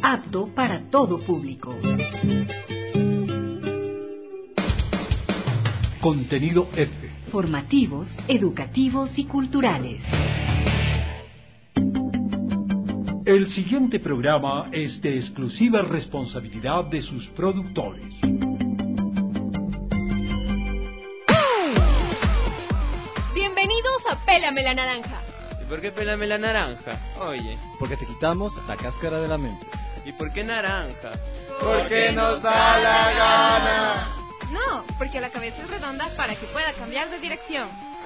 apto para todo público. Contenido F. Formativos, educativos y culturales. El siguiente programa es de exclusiva responsabilidad de sus productores. Bienvenidos a Pélame la Naranja. ¿Y por qué pélame la naranja? Oye. Porque te quitamos la cáscara de la mente. ¿Y por qué naranja? Porque nos da la gana. No, porque la cabeza es redonda para que pueda cambiar de dirección.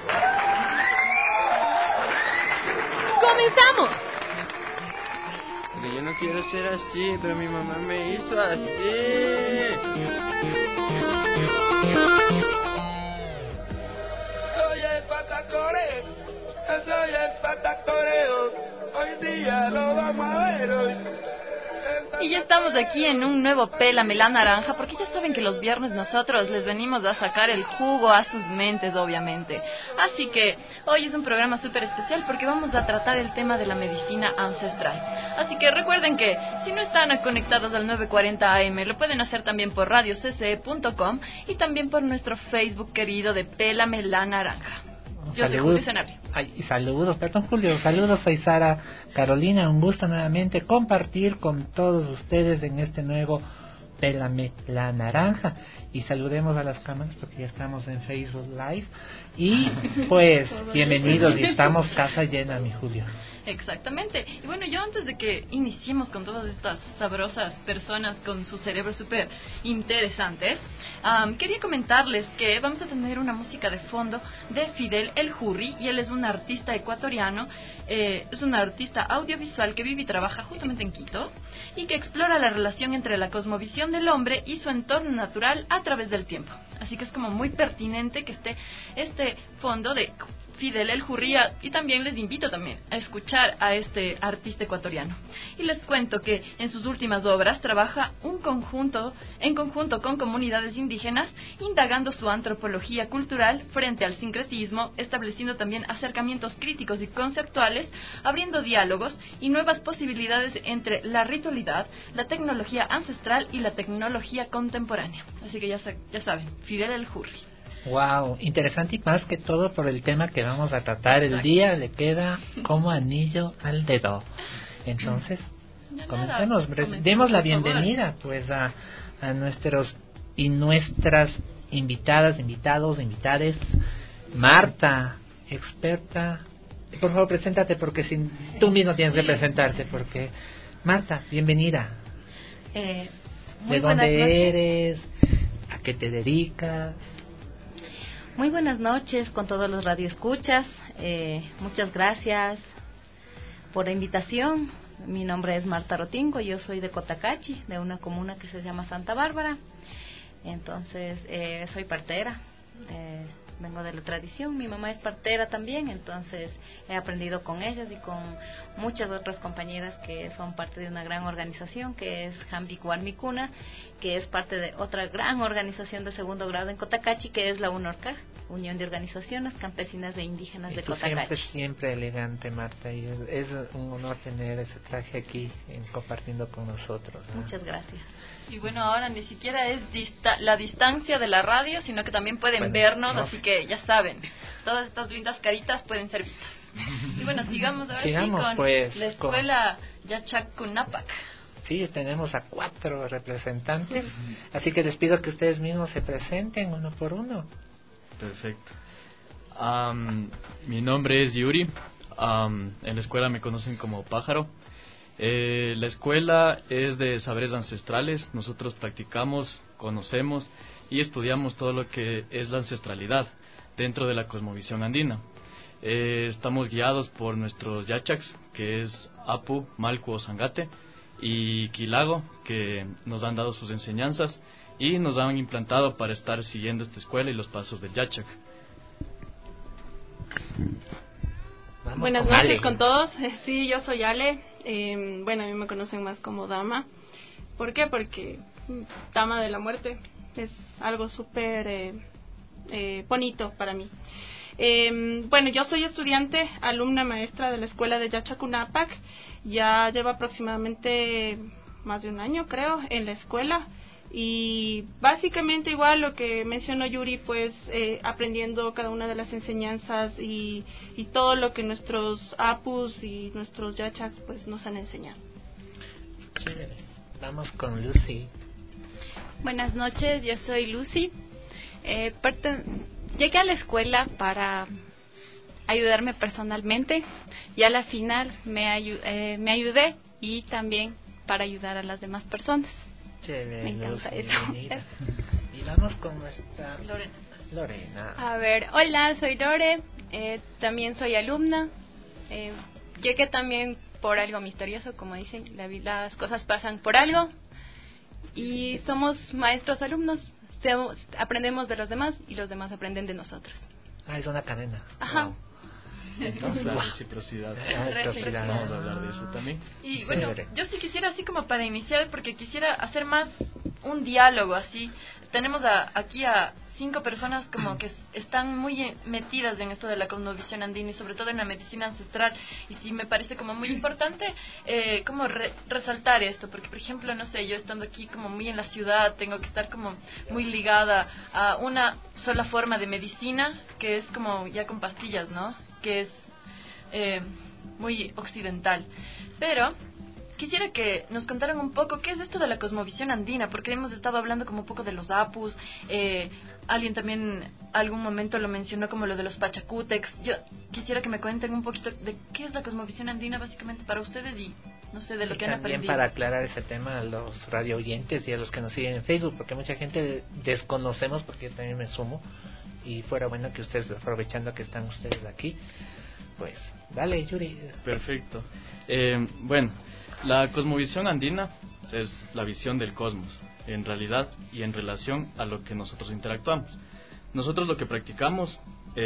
¡Comenzamos! Pero yo no quiero ser así, pero mi mamá me hizo así. Soy el patacoreo, soy el patacoreo. Hoy día lo vamos a ver hoy. Y ya estamos aquí en un nuevo Pélame la Naranja, porque ya saben que los viernes nosotros les venimos a sacar el jugo a sus mentes, obviamente. Así que hoy es un programa súper especial porque vamos a tratar el tema de la medicina ancestral. Así que recuerden que si no están conectados al 940 AM, lo pueden hacer también por radiocce.com y también por nuestro Facebook querido de Pélame la Naranja. Yo soy Julio Sanabria. Saludos, perdón Julio, saludos, soy Sara Carolina, un gusto nuevamente compartir con todos ustedes en este nuevo Pélame la Naranja. Y saludemos a las cámaras porque ya estamos en Facebook Live. Y pues, bienvenidos, y estamos casa llena, mi Julio. Exactamente. Y bueno, yo antes de que iniciemos con todas estas sabrosas personas con sus cerebros súper interesantes, quería comentarles que vamos a tener una música de fondo de Fidel El Hurri, y él es un artista ecuatoriano, es un artista audiovisual que vive y trabaja justamente en Quito, y que explora la relación entre la cosmovisión del hombre y su entorno natural a través del tiempo. Así que es como muy pertinente que esté este fondo de Fidel El Hurri, y también les invito también a escuchar a este artista ecuatoriano. Y les cuento que en sus últimas obras trabaja en conjunto con comunidades indígenas, indagando su antropología cultural frente al sincretismo, estableciendo también acercamientos críticos y conceptuales, abriendo diálogos y nuevas posibilidades entre la ritualidad, la tecnología ancestral y la tecnología contemporánea. Así que ya saben, Fidel El Hurri. Wow, interesante, y más que todo por el tema que vamos a tratar. El día le queda como anillo al dedo. Entonces, comencemos. Demos la bienvenida pues a nuestros y nuestras invitadas, invitados, invitades. Marta, experta. Por favor, preséntate, porque tú mismo tienes que presentarte, porque Marta, bienvenida. ¿De dónde eres? ¿A qué te dedicas? Muy buenas noches con todos los radioescuchas. Muchas gracias por la invitación. Mi nombre es Marta Rotingo, yo soy de Cotacachi, de una comuna que se llama Santa Bárbara. Entonces, soy partera. Vengo de la tradición, mi mamá es partera también, entonces he aprendido con ellas y con muchas otras compañeras que son parte de una gran organización que es Jambikuarmicuna, que es parte de otra gran organización de segundo grado en Cotacachi, que es la UNORCA, Unión de Organizaciones Campesinas e Indígenas de Cotacachi. Siempre elegante, Marta, y es un honor tener ese traje aquí compartiendo con nosotros, ¿no? Muchas gracias. Y bueno, ahora ni siquiera es la distancia de la radio, sino que también pueden vernos, así que ya saben, todas estas lindas caritas pueden ser vistas. Y bueno, sigamos con pues, la escuela Yachacunapac. Sí, tenemos a 4 representantes, así que les pido que ustedes mismos se presenten uno por uno. Perfecto. Mi nombre es Yuri. En la escuela me conocen como Pájaro. La escuela es de saberes ancestrales. Nosotros practicamos, conocemos y estudiamos todo lo que es la ancestralidad dentro de la cosmovisión andina. Estamos guiados por nuestros yachaks, que es Apu, Malcu o Zangate, y Quilago, que nos han dado sus enseñanzas y nos han implantado para estar siguiendo esta escuela y los pasos del yachak. Buenas noches con todos. Sí, yo soy Ale. Bueno, a mí me conocen más como Dama. ¿Por qué? Porque Dama de la Muerte es algo súper bonito para mí. Bueno, yo soy estudiante, alumna maestra de la escuela de Yachacunapac. Ya llevo aproximadamente más de un año, creo, en la escuela. Y básicamente igual lo que mencionó Yuri, pues aprendiendo cada una de las enseñanzas y todo lo que nuestros apus y nuestros yachaks pues nos han enseñado. Chévere. Vamos con Lucy. Buenas noches, yo soy Lucy. Llegué a la escuela para ayudarme personalmente y a la final me ayudé y también para ayudar a las demás personas. Chévere, me encanta Lucy, eso. Y vamos con nuestra Lorena. A ver, hola, soy Lore, también soy alumna. Llegué también por algo misterioso, como dicen, las cosas pasan por algo. Y somos maestros alumnos, aprendemos de los demás y los demás aprenden de nosotros. Es una cadena. Ajá. Wow. Entonces, la reciprocidad. Vamos a hablar de eso también. Y bueno, yo sí quisiera así como para iniciar, porque quisiera hacer más un diálogo así. Tenemos aquí a 5 personas como que están muy metidas en esto de la cosmovisión andina y sobre todo en la medicina ancestral, y sí me parece como muy importante como resaltar esto, porque por ejemplo, no sé, yo estando aquí como muy en la ciudad tengo que estar como muy ligada a una sola forma de medicina que es como ya con pastillas, ¿no? Que es muy occidental, pero quisiera que nos contaran un poco qué es esto de la cosmovisión andina, porque hemos estado hablando como un poco de los apus, alguien también algún momento lo mencionó como lo de los pachacutecs. Yo quisiera que me cuenten un poquito de qué es la cosmovisión andina básicamente para ustedes y no sé, de lo que han aprendido. También para aclarar ese tema a los radio oyentes y a los que nos siguen en Facebook, porque mucha gente desconocemos, porque yo también me sumo, y fuera bueno que ustedes, aprovechando que están ustedes aquí, pues dale, Yuri. Perfecto. Bueno, la cosmovisión andina es la visión del cosmos, en realidad y en relación a lo que nosotros interactuamos. Nosotros lo que practicamos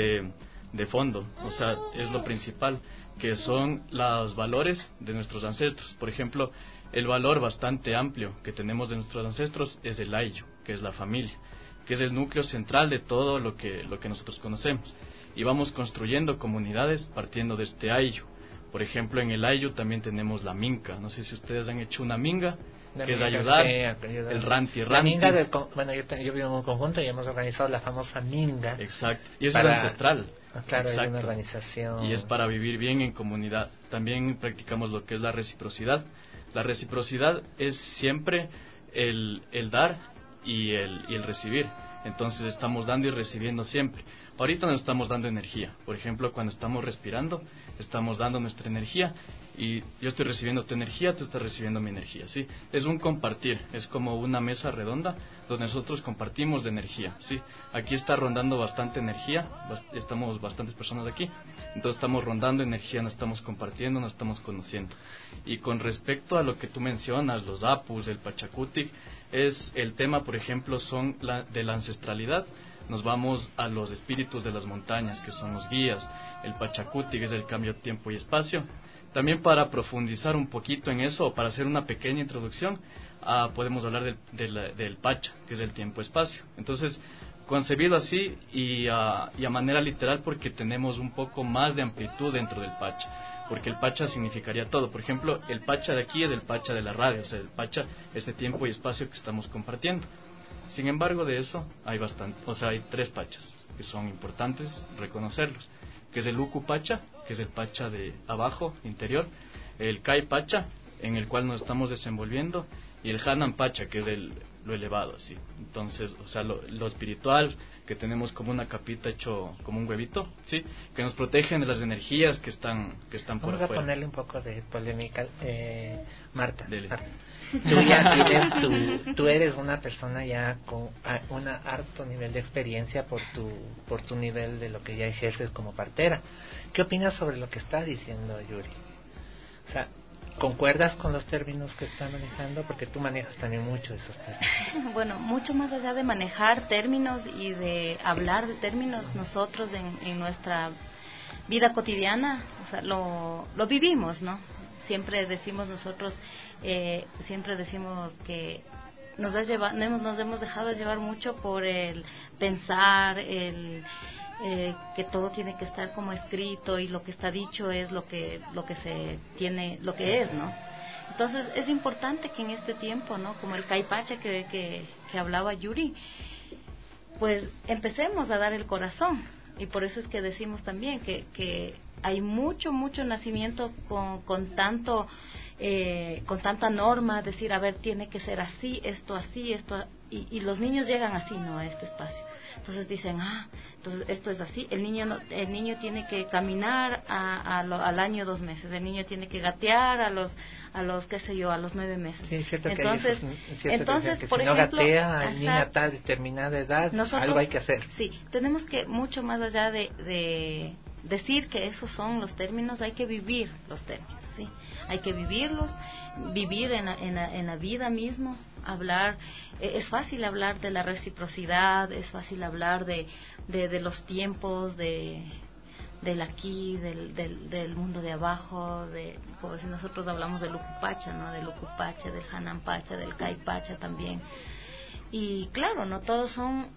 de fondo, o sea, es lo principal, que son los valores de nuestros ancestros. Por ejemplo, el valor bastante amplio que tenemos de nuestros ancestros es el ayllu, que es la familia, que es el núcleo central de todo lo que nosotros conocemos. Y vamos construyendo comunidades partiendo de este ayllu. Por ejemplo, en el ayllu también tenemos la minca. No sé si ustedes han hecho una minga, que es ayudar, el ranti. La minga bueno, yo vivo en un conjunto y hemos organizado la famosa minga. Exacto, y eso es ancestral. Claro, exacto. Es una organización. Y es para vivir bien en comunidad. También practicamos lo que es la reciprocidad. La reciprocidad es siempre el dar y el recibir. Entonces estamos dando y recibiendo siempre. Ahorita nos estamos dando energía. Por ejemplo, cuando estamos respirando, estamos dando nuestra energía y yo estoy recibiendo tu energía, tú estás recibiendo mi energía, ¿sí? Es un compartir, es como una mesa redonda donde nosotros compartimos de energía, ¿sí? Aquí está rondando bastante energía, estamos bastantes personas aquí, entonces estamos rondando energía, nos estamos compartiendo, nos estamos conociendo. Y con respecto a lo que tú mencionas, los apus, el pachacutic, es el tema, por ejemplo, son de la ancestralidad. Nos vamos a los espíritus de las montañas, que son los guías. El pachacutic es el cambio de tiempo y espacio. También para profundizar un poquito en eso, o para hacer una pequeña introducción, podemos hablar del pacha, que es el tiempo-espacio. Entonces, concebido así y a manera literal, porque tenemos un poco más de amplitud dentro del pacha. Porque el pacha significaría todo. Por ejemplo, el pacha de aquí es el pacha de la radio, o sea, el pacha, este tiempo y espacio que estamos compartiendo. Sin embargo, de eso hay hay 3 pachas que son importantes reconocerlos, que es el Uku Pacha, que es el pacha de abajo, interior, el Kai Pacha, en el cual nos estamos desenvolviendo, y el Hanan Pacha, que es lo elevado, así. Entonces, o sea, lo espiritual, que tenemos como una capita hecho como un huevito, ¿sí? Que nos protegen de las energías que están por afuera. Vamos a ponerle un poco de polémica, Marta. Tú eres una persona ya con un harto nivel de experiencia por tu nivel de lo que ya ejerces como partera. ¿Qué opinas sobre lo que está diciendo Yuri? O sea, ¿concuerdas con los términos que está manejando? Porque tú manejas también mucho esos términos. Bueno, mucho más allá de manejar términos y de hablar de términos, nosotros en nuestra vida cotidiana, o sea, lo vivimos, ¿no? Siempre decimos nosotros, que nos hemos dejado llevar mucho por el pensar, que todo tiene que estar como escrito y lo que está dicho es lo que se tiene, lo que es, ¿no? Entonces es importante que en este tiempo, ¿no? Como el caipacha que hablaba Yuri, pues empecemos a dar el corazón. Y por eso es que decimos también que hay mucho nacimiento con tanta norma, decir, a ver, tiene que ser así, esto, y los niños llegan así, ¿no? A este espacio. Entonces dicen, entonces esto es así, el niño tiene que caminar al año 2 meses, el niño tiene que gatear a los qué sé yo, a los 9 meses. Sí, es cierto que entonces, que por si no ejemplo, gatea el niño a tal determinada edad, nosotros, algo hay que hacer. Sí, tenemos que, mucho más allá de decir que esos son los términos, hay que vivir los términos, ¿sí? Hay que vivirlos, vivir en la vida mismo, hablar, es fácil hablar de la reciprocidad, es fácil hablar de los tiempos, del aquí, del mundo de abajo, como si nosotros hablamos del Ucupacha, ¿no? Del Ucupacha, del Hananpacha, del Caipacha también. Y claro, no todos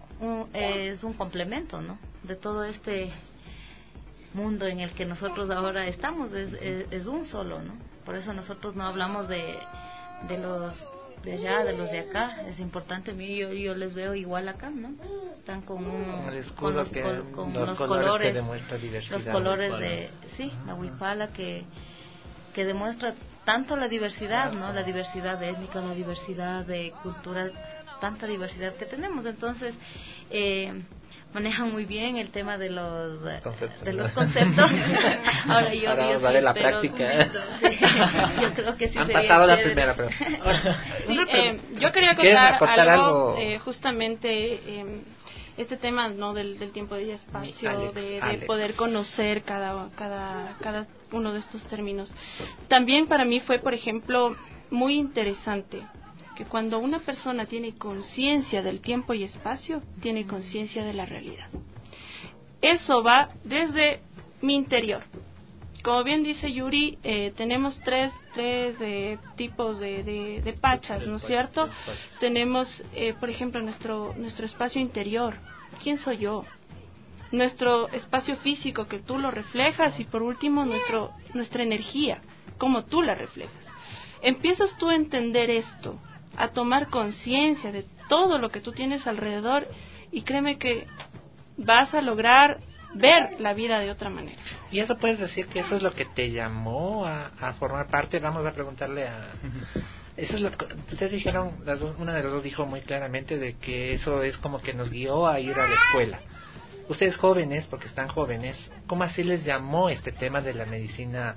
es un complemento, ¿no? De todo este mundo en el que nosotros ahora estamos, es un solo, ¿no? Por eso nosotros no hablamos de los de allá, de los de acá. Es importante, yo les veo igual acá, ¿no? Están con los colores que demuestra diversidad, los colores la huipala que demuestra tanto la diversidad, ¿no? La diversidad étnica, la diversidad de cultura, tanta diversidad que tenemos. Entonces manejan muy bien el tema de los conceptos. Ahora yo vale la práctica. Yo creo que sí han sería pasado chévere. la primera, pero yo quería contar algo? Justamente este tema, ¿no? del tiempo y espacio, de poder conocer cada uno de estos términos. También para mí fue, por ejemplo, muy interesante que cuando una persona tiene conciencia del tiempo y espacio, tiene conciencia de la realidad. Eso va desde mi interior. Como bien dice Yuri, tenemos tres tipos de pachas, ¿no es cierto? Tenemos, por ejemplo, nuestro espacio interior. ¿Quién soy yo? Nuestro espacio físico, que tú lo reflejas, y por último nuestra energía, cómo tú la reflejas. Empiezas tú a entender esto, a tomar conciencia de todo lo que tú tienes alrededor, y créeme que vas a lograr ver la vida de otra manera. Y eso puedes decir que eso es lo que te llamó a formar parte. Vamos a preguntarle eso es lo que ustedes dijeron, una de las dos dijo muy claramente de que eso es como que nos guió a ir a la escuela. Ustedes jóvenes, porque están jóvenes, ¿cómo así les llamó este tema de la medicina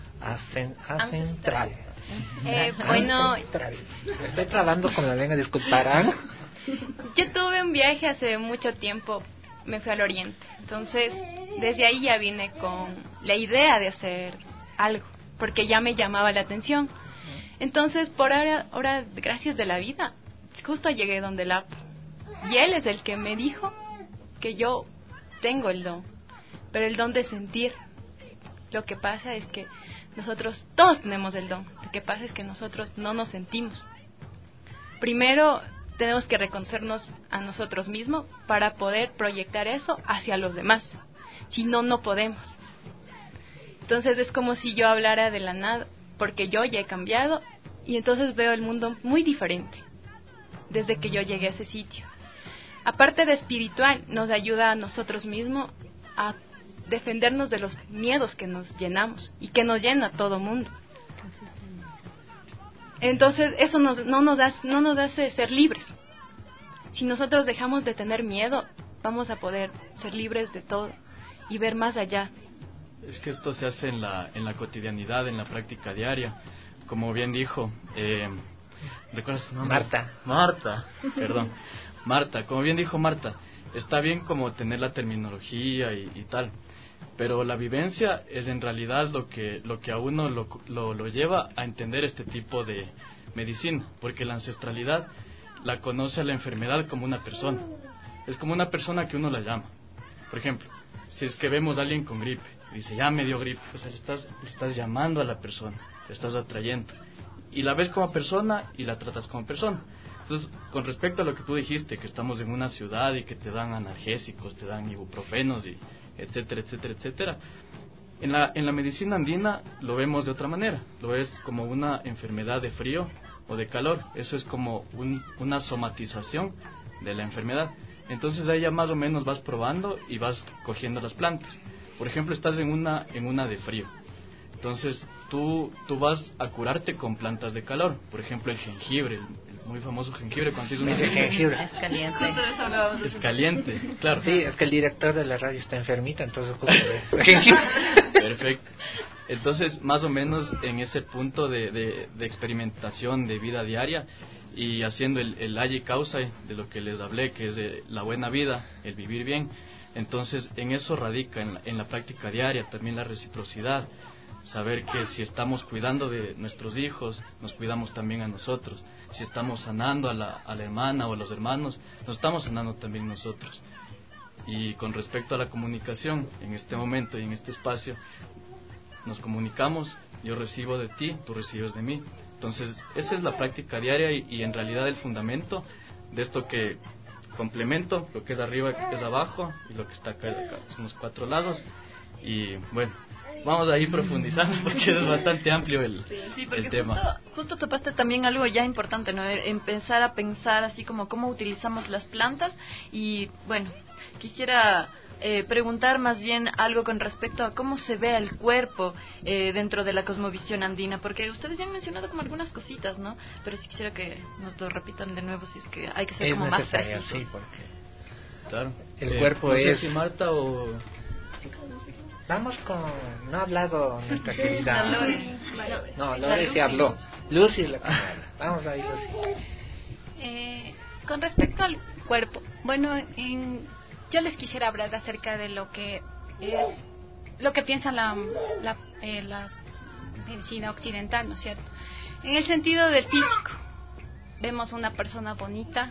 ancestral? Bueno, me estoy trabando con la lengua, disculparán. Yo tuve un viaje hace mucho tiempo, me fui al oriente, entonces desde ahí ya vine con la idea de hacer algo, porque ya me llamaba la atención. Entonces por ahora gracias de la vida, justo llegué donde el Apu, y él es el que me dijo que yo tengo el don, pero el don de sentir. Lo que pasa es que nosotros todos tenemos el don, lo que pasa es que nosotros no nos sentimos. Primero tenemos que reconocernos a nosotros mismos para poder proyectar eso hacia los demás, si no, no podemos. Entonces es como si yo hablara de la nada, porque yo ya he cambiado y entonces veo el mundo muy diferente desde que yo llegué a ese sitio. Aparte de espiritual, nos ayuda a nosotros mismos a defendernos de los miedos que nos llenamos y que nos llena todo mundo. Entonces eso no nos hace ser libres. Si nosotros dejamos de tener miedo, vamos a poder ser libres de todo y ver más allá. Es que esto se hace en la cotidianidad, en la práctica diaria. Como bien dijo, ¿recuerdas su nombre? Marta, perdón. Marta, como bien dijo Marta, está bien como tener la terminología y tal, pero la vivencia es en realidad lo que a uno lo lleva a entender este tipo de medicina, porque la ancestralidad la conoce a la enfermedad como una persona. Es como una persona que uno la llama. Por ejemplo, si es que vemos a alguien con gripe, y dice, ya me dio gripe, o sea, le estás llamando a la persona, le estás atrayendo, y la ves como persona y la tratas como persona. Entonces, con respecto a lo que tú dijiste, que estamos en una ciudad y que te dan analgésicos, te dan ibuprofenos, y etcétera, etcétera, etcétera, En la medicina andina lo vemos de otra manera, lo ves como una enfermedad de frío o de calor, eso es como una somatización de la enfermedad. Entonces ahí ya más o menos vas probando y vas cogiendo las plantas. Por ejemplo, estás en una de frío, entonces tú vas a curarte con plantas de calor, por ejemplo el jengibre, el muy famoso jengibre. Cuando tienes jengibre es caliente. Es caliente, claro. Sí, es que el director de la radio está enfermita, entonces perfecto. Entonces, más o menos en ese punto de experimentación de vida diaria y haciendo el haya y causa de lo que les hablé, que es de la buena vida, el vivir bien. Entonces, en eso radica, en la práctica diaria, también la reciprocidad. Saber que si estamos cuidando de nuestros hijos, nos cuidamos también a nosotros. Si estamos sanando a la hermana o a los hermanos, nos estamos sanando también nosotros. Y con respecto a la comunicación, en este momento y en este espacio, nos comunicamos, yo recibo de ti, tú recibes de mí. Entonces, esa es la práctica diaria y en realidad el fundamento de esto que complemento, lo que es arriba es abajo y lo que está acá es acá. Son los 4 lados y bueno, vamos a ir profundizando porque es bastante amplio el tema. Justo topaste también algo ya importante, ¿no? Empezar a pensar así como cómo utilizamos las plantas y bueno, quisiera preguntar más bien algo con respecto a cómo se ve el cuerpo dentro de la cosmovisión andina, porque ustedes ya han mencionado como algunas cositas, ¿no? Pero sí quisiera que nos lo repitan de nuevo, si es que hay que ser como más precisos. Sí, porque claro. El cuerpo no es... sé si Marta o... Vamos con... No ha hablado nuestra querida... Lore. No, Lore sí habló. Lucy es la que habla. Vamos ahí, Lucy. Con respecto al cuerpo, bueno, yo les quisiera hablar acerca de lo que piensa la medicina occidental, ¿no es cierto? En el sentido del físico, vemos una persona bonita,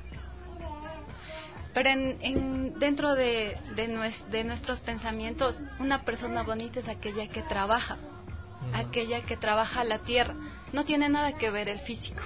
pero dentro de nuestros pensamientos, una persona bonita es aquella que trabaja, aquella que trabaja la tierra, no tiene nada que ver el físico.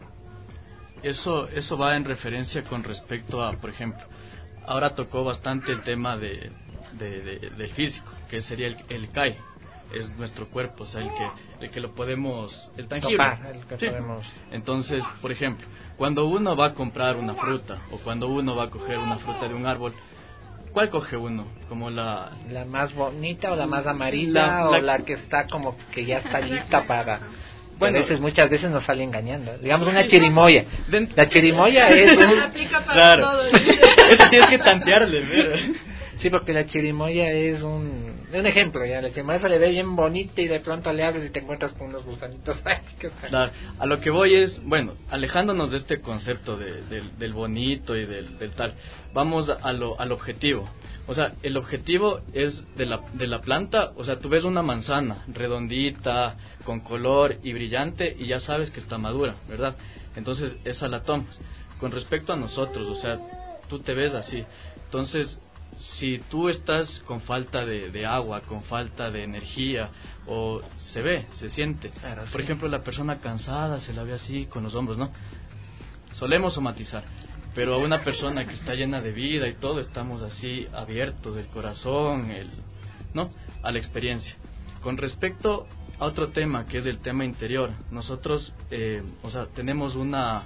Eso va en referencia con respecto a, por ejemplo, ahora tocó bastante el tema del físico, que sería el CAI, es nuestro cuerpo, o sea, el que lo podemos, el tangible. Topar, el que podemos. Entonces, por ejemplo, cuando uno va a comprar una fruta, o cuando uno va a coger una fruta de un árbol, ¿cuál coge uno? Como la más bonita o la más amarilla o la que está como que ya está lista para... Bueno, muchas veces nos sale engañando. Digamos una chirimoya. La chirimoya es claro. Eso tienes que tantearle, mira. Sí, porque la chirimoya es un ejemplo, ya la chirimoya se le ve bien bonita y de pronto le abres y te encuentras con unos gusanitos. Claro. A lo que voy es, bueno, alejándonos de este concepto del bonito y del tal, vamos al objetivo. O sea, el objetivo es de la planta, o sea, tú ves una manzana redondita, con color y brillante y ya sabes que está madura, ¿verdad? Entonces esa la tomas. Con respecto a nosotros, o sea, tú te ves así. Entonces, si tú estás con falta de agua, con falta de energía, o se siente. Claro, por ejemplo, la persona cansada se la ve así con los hombros, ¿no? Solemos somatizar. Pero a una persona que está llena de vida y todo, estamos así abiertos del corazón, ¿no? A la experiencia. Con respecto a otro tema, que es el tema interior, nosotros, o sea, tenemos una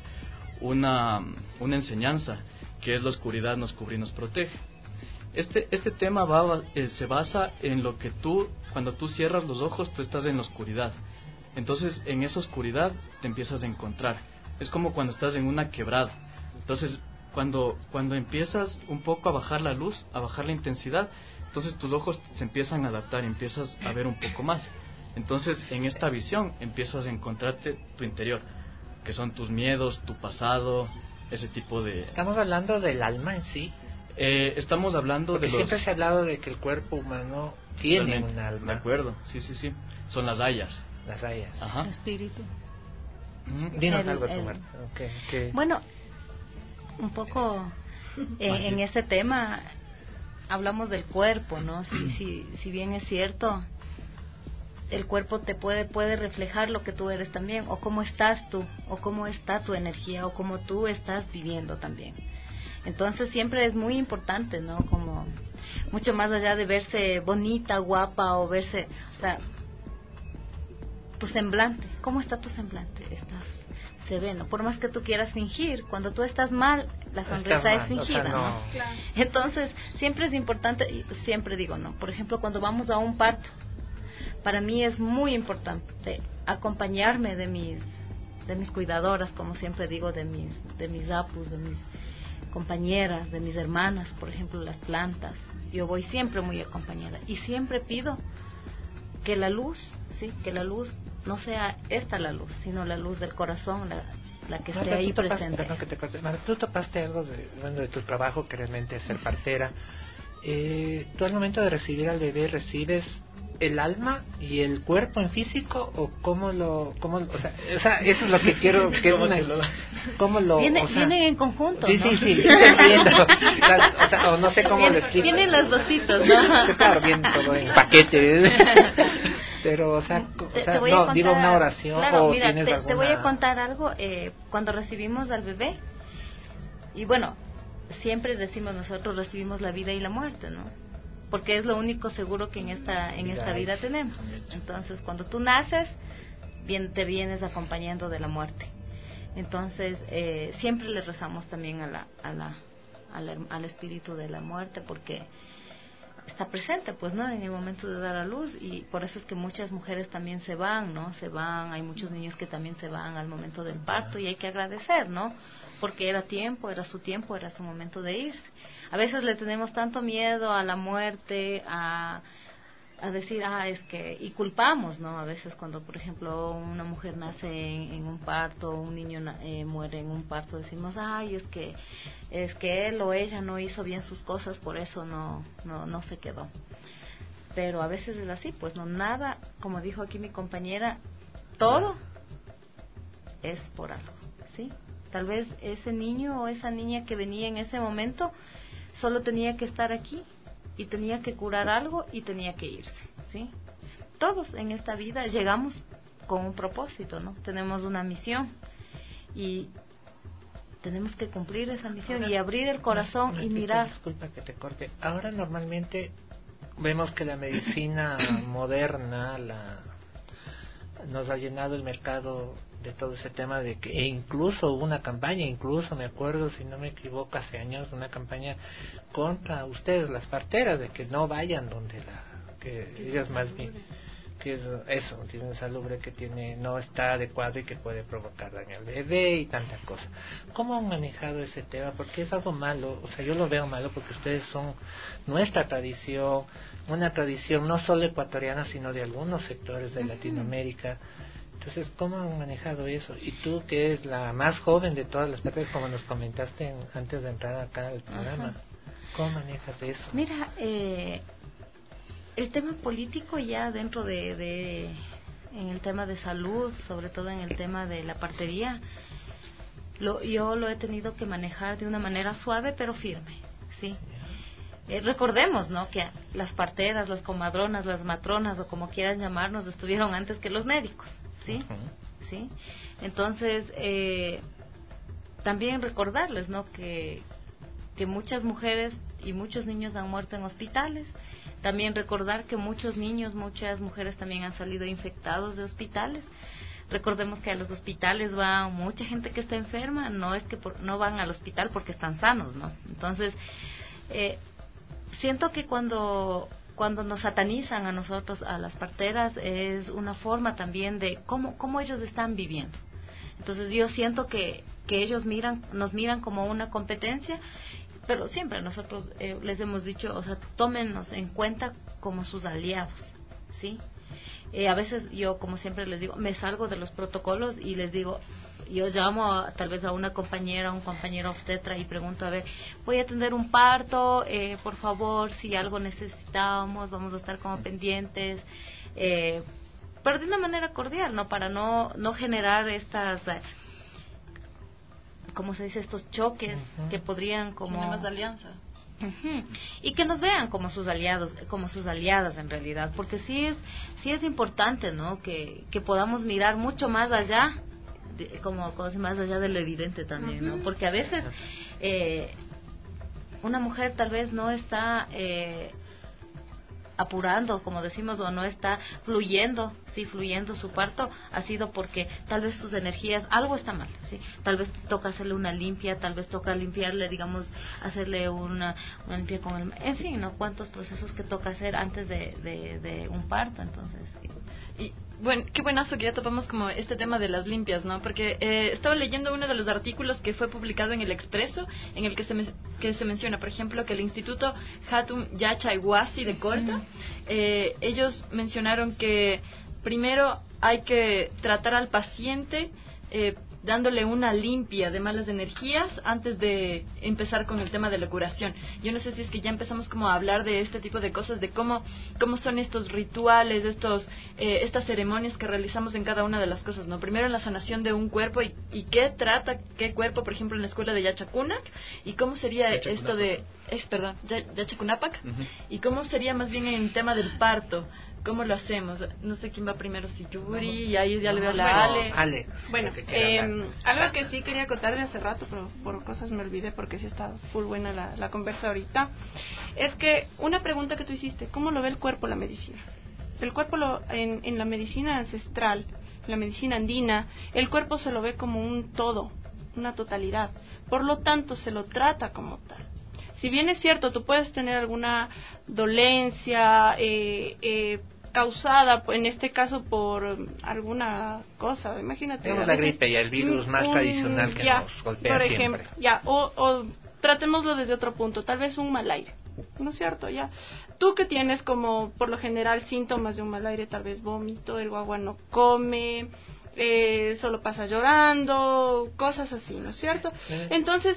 enseñanza, que es la oscuridad nos cubre y nos protege. Este tema se basa en lo que cuando tú cierras los ojos, tú estás en la oscuridad. Entonces, en esa oscuridad te empiezas a encontrar. Es como cuando estás en una quebrada. Entonces, cuando empiezas un poco a bajar la luz, a bajar la intensidad, entonces tus ojos se empiezan a adaptar, empiezas a ver un poco más. Entonces, en esta visión empiezas a encontrarte tu interior, que son tus miedos, tu pasado, ese tipo de... ¿Estamos hablando del alma en sí? Estamos hablando porque de siempre se ha hablado de que el cuerpo humano tiene realmente, un alma. De acuerdo, sí. Son las hayas. Las hayas. Ajá. El espíritu. Dinos algo tú, Marta. Okay. Bueno, un poco en ese tema hablamos del cuerpo, ¿no? Si bien es cierto, el cuerpo te puede reflejar lo que tú eres también, o cómo estás tú, o cómo está tu energía, o cómo tú estás viviendo también. Entonces siempre es muy importante, ¿no? Como mucho más allá de verse bonita, guapa o verse, o sea, tu semblante, ¿cómo está tu semblante? Se ve, ¿no? Por más que tú quieras fingir, cuando tú estás mal, la sonrisa es fingida, ¿no? Claro. Entonces, siempre es importante, y siempre digo, ¿no? Por ejemplo, cuando vamos a un parto, para mí es muy importante acompañarme de mis cuidadoras, como siempre digo, de mis apus, de mis compañeras, de mis hermanas, por ejemplo, las plantas. Yo voy siempre muy acompañada y siempre pido que la luz, sí, que la luz no sea esta la luz, sino la luz del corazón, la que esté ahí presente. Perdón que te corte. Tú topaste algo de tu trabajo, que realmente es ser partera. ¿Tú al momento de recibir al bebé recibes el alma y el cuerpo en físico o o sea, eso es lo que quiero que vienen en conjunto, sí, ¿no? sí, entiendo. O sea, o no sé cómo lo explico. Vienen los dositos, ¿no? Claro, viene todo en paquete. Pero, o sea no, digo una oración, claro, o mira, tienes alguna... te voy a contar algo. Cuando recibimos al bebé, y bueno, siempre decimos nosotros recibimos la vida y la muerte, ¿no? Porque es lo único seguro que en esta vida tenemos. Entonces, cuando tú naces, te vienes acompañando de la muerte. Entonces, siempre le rezamos también al espíritu de la muerte, porque está presente, pues, ¿no? En el momento de dar a luz, y por eso es que muchas mujeres también se van, ¿no? Hay muchos niños que también se van al momento del parto, y hay que agradecer, ¿no? Porque era su momento de irse. A veces le tenemos tanto miedo a la muerte, a decir, y culpamos, ¿no? A veces cuando, por ejemplo, una mujer nace en un parto, un niño muere en un parto, decimos, es que él o ella no hizo bien sus cosas, por eso no se quedó. Pero a veces es así, pues no, nada, como dijo aquí mi compañera, todo es por algo, ¿sí? Tal vez ese niño o esa niña que venía en ese momento solo tenía que estar aquí y tenía que curar algo y tenía que irse, ¿sí? Todos en esta vida llegamos con un propósito, ¿no? Tenemos una misión y tenemos que cumplir esa misión y abrir el corazón y mirar. Disculpa que te corte. Ahora normalmente vemos que la medicina moderna nos ha llenado el mercado de todo ese tema de que incluso hubo una campaña, me acuerdo, si no me equivoco, hace años, una campaña contra ustedes, las parteras, de que no vayan donde que ellas más bien, que es eso, tienen salubre que no está adecuado y que puede provocar daño al bebé y tanta cosa. ¿Cómo han manejado ese tema? Porque es algo malo, o sea, yo lo veo malo porque ustedes son nuestra tradición, una tradición no solo ecuatoriana, sino de algunos sectores de Latinoamérica. Entonces, ¿cómo han manejado eso? Y tú, que es la más joven de todas las partes, como nos comentaste antes de entrar acá al programa, ¿cómo manejas eso? Mira, el tema político ya dentro en el tema de salud, sobre todo en el tema de la partería, yo lo he tenido que manejar de una manera suave pero firme, ¿sí? Recordemos, ¿no?, que las parteras, las comadronas, las matronas, o como quieran llamarnos, estuvieron antes que los médicos, ¿sí? ¿Sí? Entonces, también recordarles, ¿no?, que muchas mujeres y muchos niños han muerto en hospitales. También recordar que muchos niños, muchas mujeres también han salido infectados de hospitales. Recordemos que a los hospitales va mucha gente que está enferma, no es que no van al hospital porque están sanos, ¿no? Entonces, siento que cuando nos satanizan a nosotros, a las parteras, es una forma también de cómo ellos están viviendo. Entonces yo siento que ellos nos miran como una competencia, pero siempre nosotros les hemos dicho, o sea, tómennos en cuenta como sus aliados, ¿sí? A veces yo, como siempre les digo, me salgo de los protocolos y les digo, yo llamo tal vez a una compañera, un compañero obstetra y pregunto, a ver, voy a atender un parto, por favor, si algo necesitamos, vamos a estar como pendientes, pero de una manera cordial, ¿no? Para no generar estas, ¿cómo se dice?, estos choques que podrían como... Tenemos alianza. Y que nos vean como sus aliados, como sus aliadas en realidad, porque sí es importante, ¿no?, que podamos mirar mucho más allá, como más allá de lo evidente también, ¿no? Porque a veces una mujer tal vez no está apurando, como decimos, o no está fluyendo su parto, ha sido porque tal vez sus energías, algo está mal, ¿sí? Tal vez toca hacerle una limpia, tal vez toca limpiarle, digamos, hacerle una limpia con el... En fin, ¿no? Cuántos procesos que toca hacer antes de un parto, entonces... Y bueno, qué buenazo que ya topamos como este tema de las limpias, ¿no? Porque estaba leyendo uno de los artículos que fue publicado en El Expreso, en el que se menciona, por ejemplo, que el Instituto Hatum Yacha Iwasi de Colta, ellos mencionaron que primero hay que tratar al paciente dándole una limpia de malas energías antes de empezar con el tema de la curación. Yo no sé si es que ya empezamos como a hablar de este tipo de cosas, de cómo son estos rituales, estas ceremonias que realizamos en cada una de las cosas, ¿no? Primero en la sanación de un cuerpo y qué trata, qué cuerpo, por ejemplo, en la escuela de Yachacunac, y cómo sería esto de... Yachacunapac, y cómo sería más bien en el tema del parto. ¿Cómo lo hacemos? No sé quién va primero, si Yuri, y ahí ya le veo a la Ale. Bueno, algo que sí quería contar de hace rato, pero por cosas me olvidé porque sí está full buena la conversa ahorita, es que una pregunta que tú hiciste, ¿cómo lo ve el cuerpo la medicina? El cuerpo en la medicina ancestral, en la medicina andina, el cuerpo se lo ve como un todo, una totalidad, por lo tanto se lo trata como tal. Si bien es cierto, tú puedes tener alguna dolencia causada, en este caso, por alguna cosa, imagínate. Tenemos la gripe y el virus más tradicional que nos golpea por siempre. ejemplo, o tratémoslo desde otro punto, tal vez un mal aire, ¿no es cierto? Ya, tú que tienes como, por lo general, síntomas de un mal aire, tal vez vómito, el guagua no come, solo pasa llorando, cosas así, ¿no es cierto? Entonces...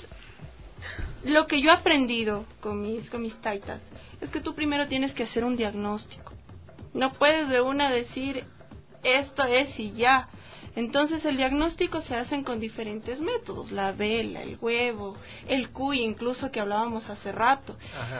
lo que yo he aprendido con mis taitas es que tú primero tienes que hacer un diagnóstico. No puedes de una decir esto es y ya. Entonces el diagnóstico se hacen con diferentes métodos, la vela, el huevo, el cuy, incluso que hablábamos hace rato.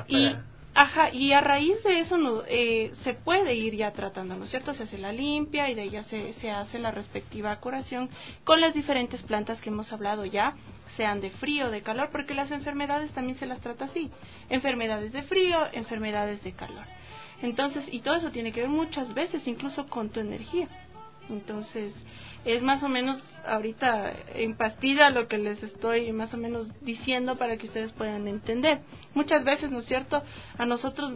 Y a raíz de eso se puede ir ya tratando, ¿no es cierto? Se hace la limpia y de ahí ya se hace la respectiva curación con las diferentes plantas que hemos hablado ya, sean de frío o de calor, porque las enfermedades también se las trata así, enfermedades de frío, enfermedades de calor. Entonces, y todo eso tiene que ver muchas veces incluso con tu energía. Entonces, es más o menos ahorita en pastilla lo que les estoy más o menos diciendo para que ustedes puedan entender. Muchas veces, ¿no es cierto?, a nosotros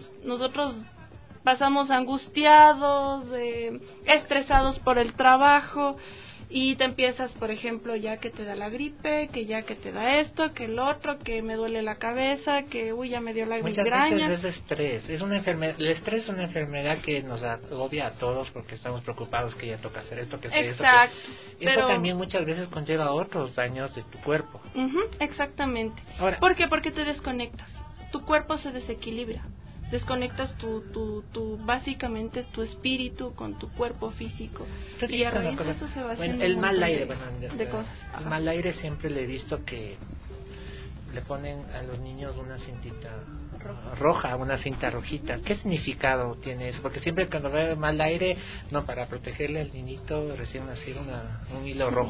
pasamos angustiados, estresados por el trabajo, y te empiezas, por ejemplo, ya que te da la gripe, que ya que te da esto, que el otro, que me duele la cabeza, que ya me dio la migraña. Muchas veces es estrés, es una enfermedad, el estrés es una enfermedad que nos agobia a todos porque estamos preocupados que ya toca hacer esto, que hacer esto. Eso también muchas veces conlleva otros daños de tu cuerpo. Exactamente. Ahora, ¿por qué? Porque te desconectas, tu cuerpo se desequilibra. Desconectas básicamente tu espíritu con tu cuerpo físico, y a raíz de eso se va haciendo el mal aire, de cosas. El mal aire siempre le he visto que le ponen a los niños una cintita roja, una cinta rojita. ¿Qué significado tiene eso? Porque siempre cuando veo mal aire, no, para protegerle al niñito recién nacido, un hilo rojo.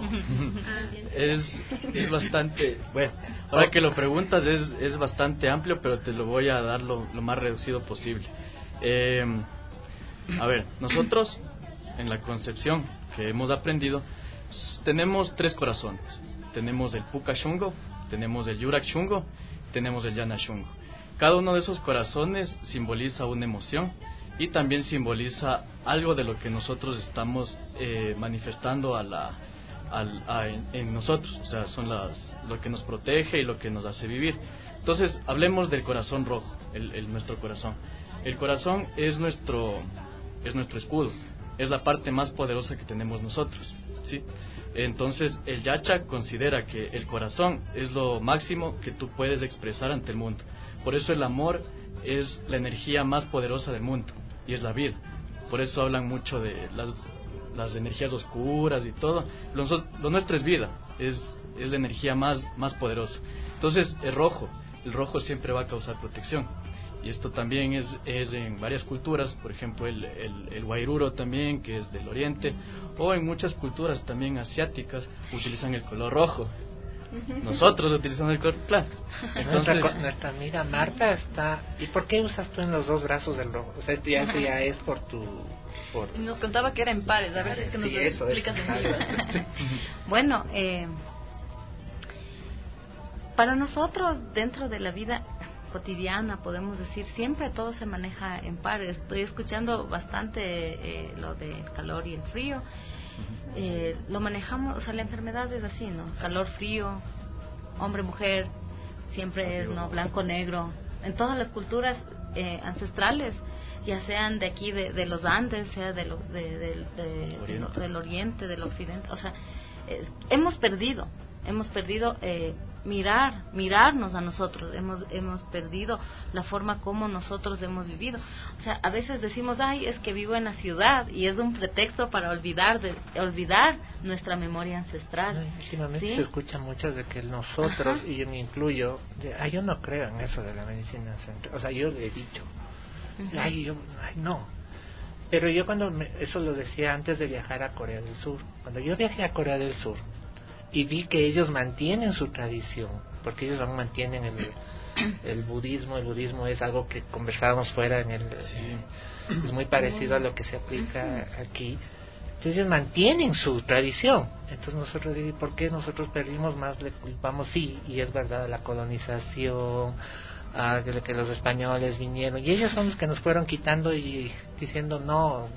Es bastante, bueno, ahora que lo preguntas es bastante amplio, pero te lo voy a dar lo más reducido posible. A ver, nosotros en la concepción que hemos aprendido tenemos 3 corazones. Tenemos el Puka Shungo, tenemos el Yurak Shungo, tenemos el Yana Shungo. Cada uno de esos corazones simboliza una emoción y también simboliza algo de lo que nosotros estamos manifestando en nosotros. O sea, son lo que nos protege y lo que nos hace vivir. Entonces, hablemos del corazón rojo, nuestro corazón. El corazón es nuestro escudo, es la parte más poderosa que tenemos nosotros, ¿sí? Entonces, el Yacha considera que el corazón es lo máximo que tú puedes expresar ante el mundo. Por eso el amor es la energía más poderosa del mundo y es la vida. Por eso hablan mucho de las energías oscuras y todo. Lo nuestro es vida, es la energía más poderosa. Entonces el rojo siempre va a causar protección. Y esto también es en varias culturas, por ejemplo el guairuro también, que es del oriente, o en muchas culturas también asiáticas utilizan el color rojo. nosotros utilizando el cuerpo, claro. Entonces, nuestra amiga Marta está... ¿Y por qué usas tú en los dos brazos del rojo? O sea, esto ya es por tu... Nos contaba que era en pares, a ver si es que nos lo explicas en vivo. Bueno, para nosotros, dentro de la vida cotidiana, podemos decir, siempre todo se maneja en pares. Estoy escuchando bastante lo del calor y el frío. Lo manejamos, o sea, la enfermedad es así, ¿no? Calor, frío, hombre, mujer, siempre es, ¿no? Blanco, negro. En todas las culturas ancestrales, ya sean de aquí, de los Andes, sea del Oriente, del Occidente, o sea, hemos perdido mirarnos a nosotros, hemos perdido la forma como nosotros hemos vivido. O sea, a veces decimos, ay, es que vivo en la ciudad, y es un pretexto para olvidar nuestra memoria ancestral. Últimamente se escucha mucho de que nosotros, y yo me incluyo, yo no creo en eso de la medicina ancestral. O sea, yo le he dicho, no. Pero yo eso lo decía antes de viajar a Corea del Sur. Cuando yo viajé a Corea del Sur y vi que ellos mantienen su tradición, porque ellos aún mantienen el budismo. El budismo es algo que conversábamos fuera es muy parecido a lo que se aplica aquí. Entonces ellos mantienen su tradición. Entonces nosotros, ¿por qué nosotros perdimos más? Le culpamos, sí, y es verdad, la colonización, que los españoles vinieron, y ellos son los que nos fueron quitando y diciendo, no,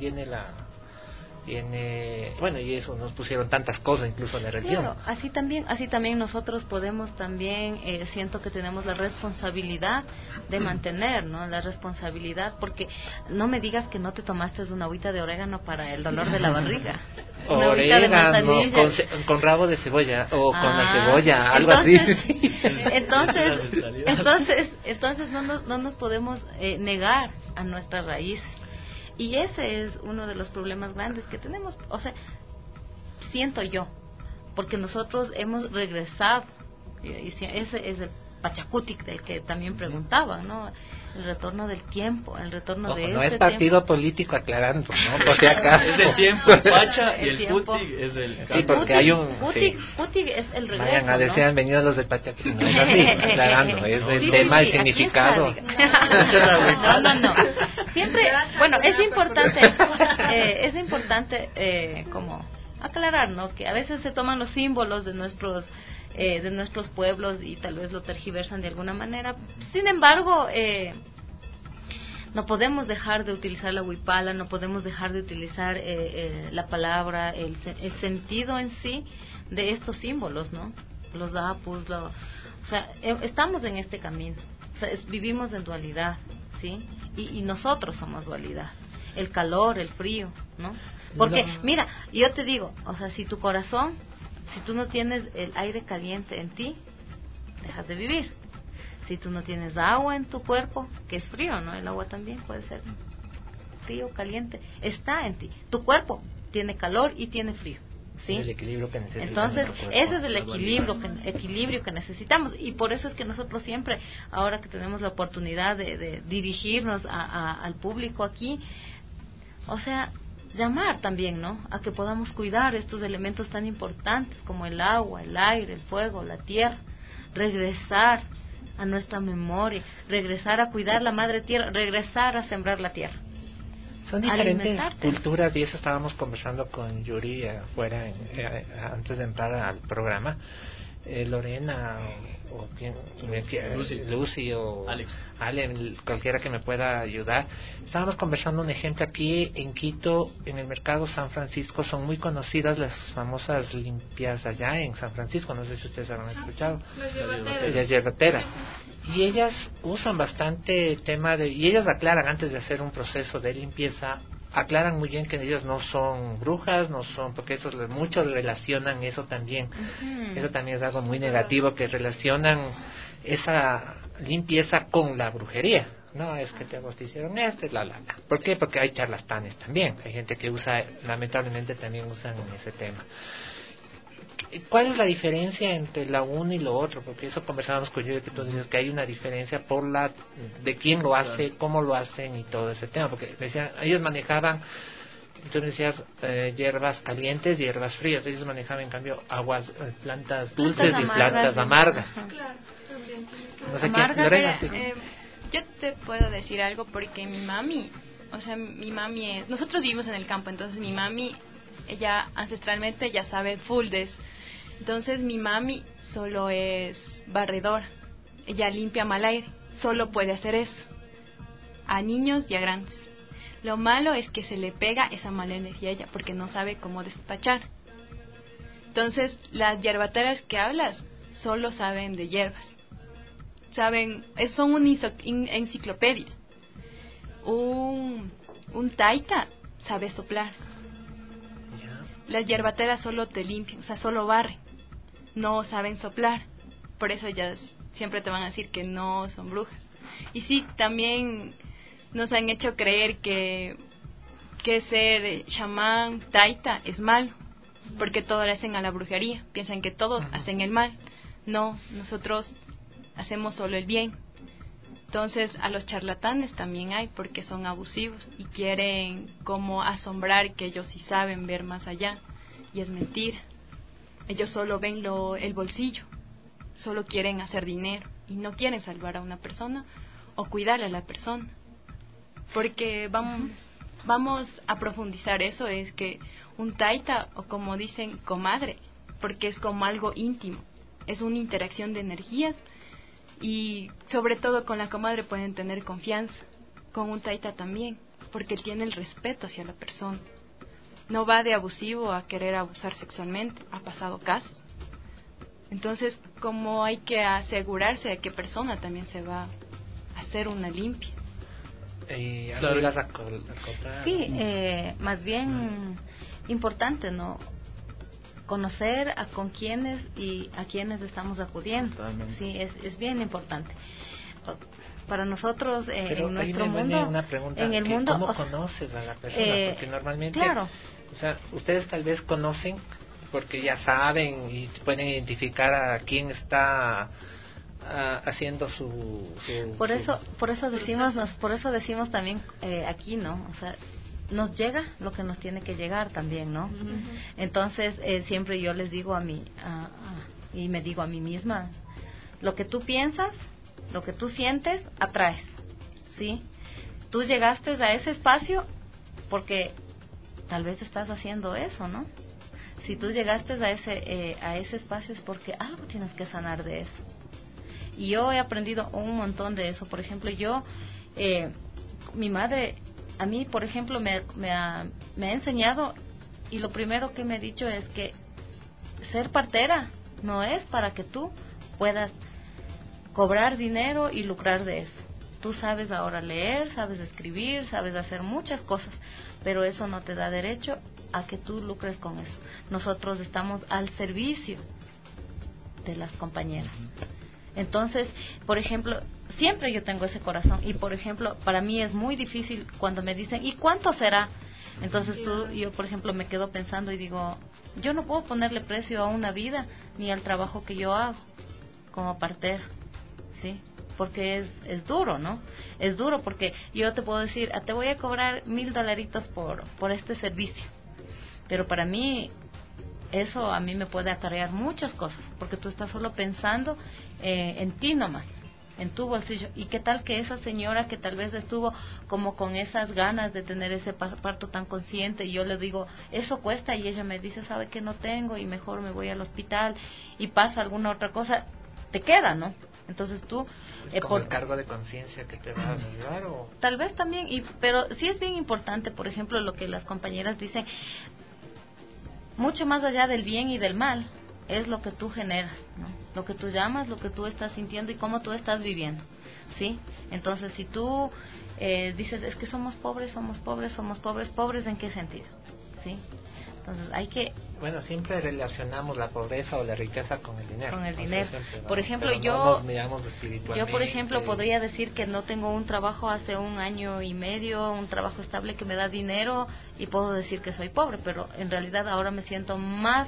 bueno, y eso nos pusieron tantas cosas, incluso la religión. Claro, así también nosotros podemos también, siento que tenemos la responsabilidad de mantener, ¿no? La responsabilidad, porque no me digas que no te tomaste una agüita de orégano para el dolor de la barriga. Orégano con rabo de cebolla o con la cebolla, algo así. Entonces no nos podemos negar a nuestras raíces. Y ese es uno de los problemas grandes que tenemos, o sea, siento yo, porque nosotros hemos regresado, y ese es el Pachacutic del que también preguntaban, ¿no? El retorno del tiempo, el retorno de no es partido político, aclarando, ¿no? Por si acaso. Es el tiempo, el Pacha, y el Putig es el... Sí, porque hay un... Putig es el regreso, vayan a decir, han venido los del Pachacutic, no es así, aclarando, es el tema, el significado. No. Siempre, bueno, es importante como aclarar, ¿no? Que a veces se toman los símbolos de nuestros pueblos y tal vez lo tergiversan de alguna manera. Sin embargo, no podemos dejar de utilizar la huipala, no podemos dejar de utilizar la palabra, el sentido en sí de estos símbolos, ¿no? Los apus, o sea, estamos en este camino, o sea, vivimos en dualidad, ¿sí? Y nosotros somos dualidad, el calor, el frío, ¿no? Porque, mira, yo te digo, o sea, si tu corazón, si tú no tienes el aire caliente en ti, dejas de vivir. Si tú no tienes agua en tu cuerpo, que es frío, ¿no? El agua también puede ser frío, caliente, está en ti. Tu cuerpo tiene calor y tiene frío, ¿sí? El equilibrio que necesitamos. Entonces, ese es el equilibrio que necesitamos, y por eso es que nosotros siempre, ahora que tenemos la oportunidad de dirigirnos al público aquí, o sea, llamar también, ¿no? A que podamos cuidar estos elementos tan importantes como el agua, el aire, el fuego, la tierra, regresar a nuestra memoria, regresar a cuidar la madre tierra, regresar a sembrar la tierra. Son diferentes culturas, y eso estábamos conversando con Yuri afuera antes de entrar al programa. Lorena o Lucy o Ale, cualquiera que me pueda ayudar. Estábamos conversando un ejemplo aquí en Quito, en el mercado San Francisco, son muy conocidas las famosas limpias allá en San Francisco, no sé si ustedes habrán escuchado, las yerbateras, y ellas usan bastante tema y ellas aclaran antes de hacer un proceso de limpieza, aclaran muy bien que ellas no son brujas, no son, porque eso muchos relacionan eso también. Eso también es algo muy negativo, que relacionan esa limpieza con la brujería. No, es que te hicieron ¿Por qué? Porque hay charlatanes también, hay gente que usa, lamentablemente también usan ese tema. ¿Cuál es la diferencia entre la uno y lo otro? Porque eso conversábamos con yo, que tú dices que hay una diferencia por de quién lo hace, cómo lo hacen y todo ese tema. Porque decían, ellos manejaban tú decías hierbas calientes y hierbas frías. Ellos manejaban, en cambio, plantas dulces y plantas amargas. Claro, también. No sé Amarga, qué, Lorena, yo te puedo decir algo porque mi mami es... Nosotros vivimos en el campo, entonces mi mami, ella ancestralmente ya sabe full de eso. Entonces mi mami solo es barredora. Ella limpia mal aire. Solo puede hacer eso. A niños y a grandes. Lo malo es que se le pega esa mala energía a ella porque no sabe cómo despachar. Entonces, las hierbateras que hablas solo saben de hierbas. Son una enciclopedia. Un taita sabe soplar. Las hierbateras solo te limpian, o sea, solo barren. No saben soplar. Por eso ellas siempre te van a decir que no son brujas. Y sí, también nos han hecho creer que ser chamán, taita, es malo, porque todo le hacen a la brujería. Piensan que todos hacen el mal. No, nosotros hacemos solo el bien. Entonces, a los charlatanes también hay, porque son abusivos y quieren como asombrar que ellos sí saben ver más allá. Y es mentira. Ellos solo ven el bolsillo, solo quieren hacer dinero y no quieren salvar a una persona o cuidar a la persona. Porque vamos a profundizar eso, es que un taita, o como dicen, comadre, porque es como algo íntimo, es una interacción de energías, y sobre todo con la comadre pueden tener confianza, con un taita también, porque tiene el respeto hacia la persona. No va de abusivo a querer abusar sexualmente, ha pasado casos. Entonces, como hay que asegurarse de qué persona también se va a hacer una limpia. Sí, más bien importante, ¿no? Conocer con quiénes y a quiénes estamos acudiendo. Totalmente. Sí, es bien importante. Para nosotros, en nuestro mundo, una pregunta, en el mundo, ¿cómo conoces a la persona? Porque normalmente, claro, o sea, ustedes tal vez conocen porque ya saben y pueden identificar a quién está haciendo su por eso decimos también aquí, ¿no? O sea, nos llega lo que nos tiene que llegar también, ¿no? Entonces siempre yo les digo y me digo a mí misma, lo que tú piensas, lo que tú sientes, atraes, ¿sí? Tú llegaste a ese espacio porque tal vez estás haciendo eso, ¿no? Si tú llegaste a ese espacio es porque algo tienes que sanar de eso. Y yo he aprendido un montón de eso. Por ejemplo, mi madre, a mí, por ejemplo, me ha enseñado, y lo primero que me ha dicho es que ser partera no es para que tú puedas cobrar dinero y lucrar de eso. Tú sabes ahora leer, sabes escribir, sabes hacer muchas cosas, pero eso no te da derecho a que tú lucres con eso. Nosotros estamos al servicio de las compañeras. Entonces, por ejemplo, siempre yo tengo ese corazón, y por ejemplo, para mí es muy difícil cuando me dicen, ¿y cuánto será? Entonces yo por ejemplo me quedo pensando y digo, yo no puedo ponerle precio a una vida ni al trabajo que yo hago como partera, ¿sí? Porque es duro, ¿no? Es duro porque yo te puedo decir, te voy a cobrar $1,000 por este servicio, pero para mí eso a mí me puede acarrear muchas cosas, porque tú estás solo pensando en ti nomás, en tu bolsillo. ¿Y qué tal que esa señora que tal vez estuvo como con esas ganas de tener ese parto tan consciente, y yo le digo, eso cuesta, y ella me dice, sabe que no tengo, y mejor me voy al hospital, y pasa alguna otra cosa, te queda, ¿no? Entonces tú... por el cargo de conciencia que te va a ayudar, o... Tal vez también, pero sí es bien importante, por ejemplo, lo que las compañeras dicen, mucho más allá del bien y del mal, es lo que tú generas, ¿no? Lo que tú llamas, lo que tú estás sintiendo y cómo tú estás viviendo, ¿sí? Entonces, si tú dices, es que somos pobres, ¿pobres en qué sentido? ¿Sí? Entonces, hay que... Bueno, siempre relacionamos la pobreza o la riqueza con el dinero. Con el dinero. Por ejemplo, yo por ejemplo, podría decir que no tengo un trabajo hace 1 año y medio, un trabajo estable que me da dinero, y puedo decir que soy pobre, pero en realidad ahora me siento más,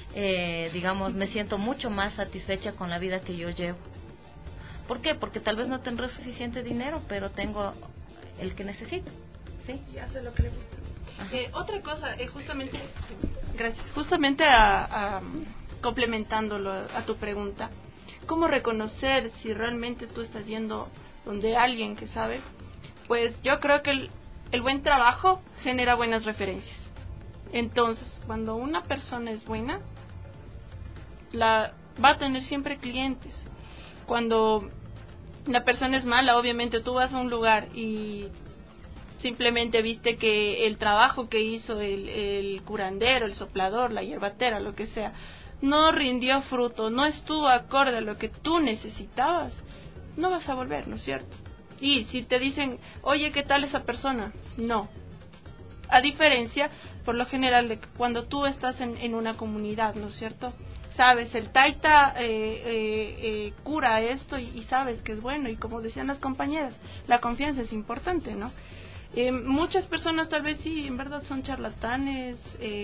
me siento mucho más satisfecha con la vida que yo llevo. ¿Por qué? Porque tal vez no tendré suficiente dinero, pero tengo el que necesito, ¿sí? Y hace lo que le gusta. Otra cosa, justamente, gracias, complementándolo a tu pregunta, ¿cómo reconocer si realmente tú estás yendo donde alguien que sabe? Pues yo creo que el buen trabajo genera buenas referencias. Entonces, cuando una persona es buena, va a tener siempre clientes. Cuando la persona es mala, obviamente tú vas a un lugar y simplemente viste que el trabajo que hizo el curandero, el soplador, la hierbatera, lo que sea, no rindió fruto, no estuvo acorde a lo que tú necesitabas, no vas a volver, ¿no es cierto? Y si te dicen, oye, ¿qué tal esa persona? No. A diferencia, por lo general, de que cuando tú estás en una comunidad, ¿no es cierto? Sabes, el taita cura esto y sabes que es bueno. Y como decían las compañeras, la confianza es importante, ¿no? Muchas personas tal vez sí, en verdad son charlatanes.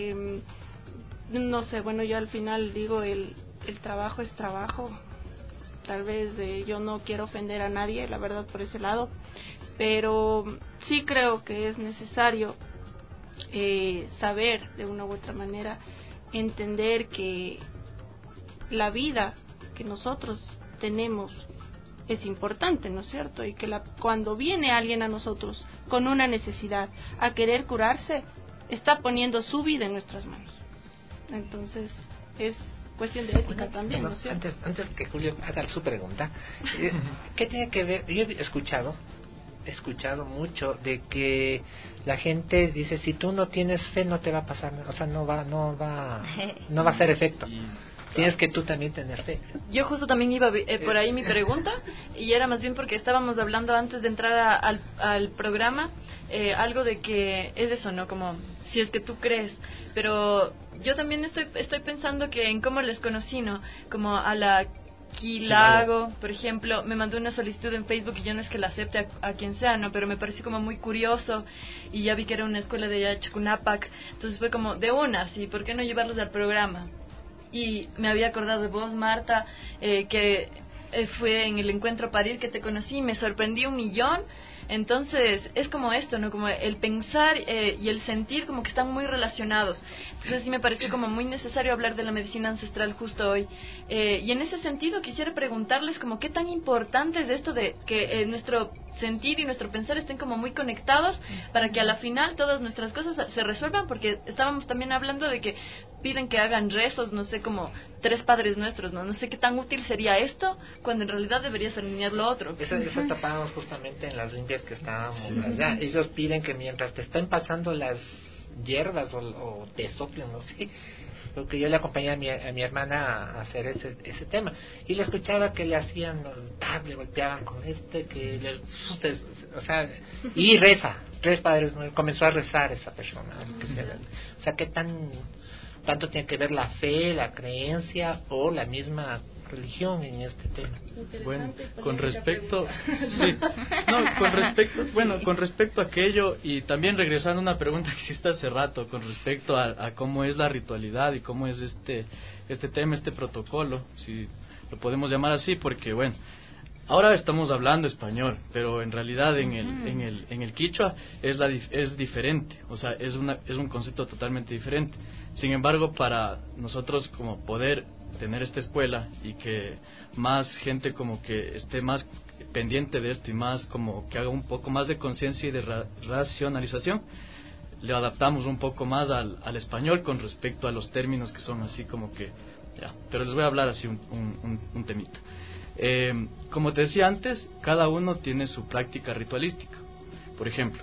No sé, bueno, yo al final digo, el trabajo es trabajo. Tal vez yo no quiero ofender a nadie, la verdad, por ese lado. Pero sí creo que es necesario saber, de una u otra manera, entender que la vida que nosotros tenemos es importante, ¿no es cierto? Y que cuando viene alguien a nosotros con una necesidad, a querer curarse, está poniendo su vida en nuestras manos. Entonces, es cuestión de ética también, ¿no es cierto? Antes que Julio haga su pregunta, ¿qué tiene que ver? Yo he escuchado mucho de que la gente dice, si tú no tienes fe no te va a pasar, o sea, no va a hacer efecto. Tienes que tú también tener fe. Yo justo también iba por ahí mi pregunta, y era más bien porque estábamos hablando antes de entrar al programa, algo de que es eso, ¿no? Como, si es que tú crees. Pero yo también estoy pensando que en cómo les conocí, ¿no? Como a la Quilago, por ejemplo, me mandó una solicitud en Facebook y yo no es que la acepte a quien sea, ¿no? Pero me pareció como muy curioso y ya vi que era una escuela de Chucunapac, entonces fue como, de una, sí, ¿por qué no llevarlos al programa? Y me había acordado de vos, Marta, que fue en el encuentro Parir que te conocí y me sorprendí 1.000.000. Entonces, es como esto, ¿no? Como el pensar y el sentir como que están muy relacionados. Entonces, sí me pareció como muy necesario hablar de la medicina ancestral justo hoy. Y en ese sentido, quisiera preguntarles como qué tan importante es esto de que nuestro sentir y nuestro pensar estén como muy conectados para que a la final todas nuestras cosas se resuelvan, porque estábamos también hablando de que piden que hagan rezos, no sé, como 3 Padres Nuestros, no sé qué tan útil sería esto, cuando en realidad deberías alinear lo otro. Eso tapábamos justamente en las limpias que estábamos allá. Ellos piden que mientras te estén pasando las hierbas o te soplen, no sé, porque yo le acompañé a mi hermana a hacer ese tema y le escuchaba que le hacían le golpeaban con o sea, y reza 3 Padres, comenzó a rezar esa persona, o sea, qué tanto tiene que ver la fe, la creencia o la misma religión en este tema. Bueno, con respecto a aquello, y también regresando a una pregunta que hiciste hace rato con respecto a cómo es la ritualidad y cómo es este tema, este protocolo, si lo podemos llamar así, porque bueno, ahora estamos hablando español, pero en realidad en el quichua es diferente, o sea, es un concepto totalmente diferente. Sin embargo, para nosotros como poder tener esta escuela y que más gente como que esté más pendiente de esto y más como que haga un poco más de conciencia y de racionalización, le adaptamos un poco más al español con respecto a los términos que son así como que ya, pero les voy a hablar así un temita. Como te decía antes, cada uno tiene su práctica ritualística. Por ejemplo,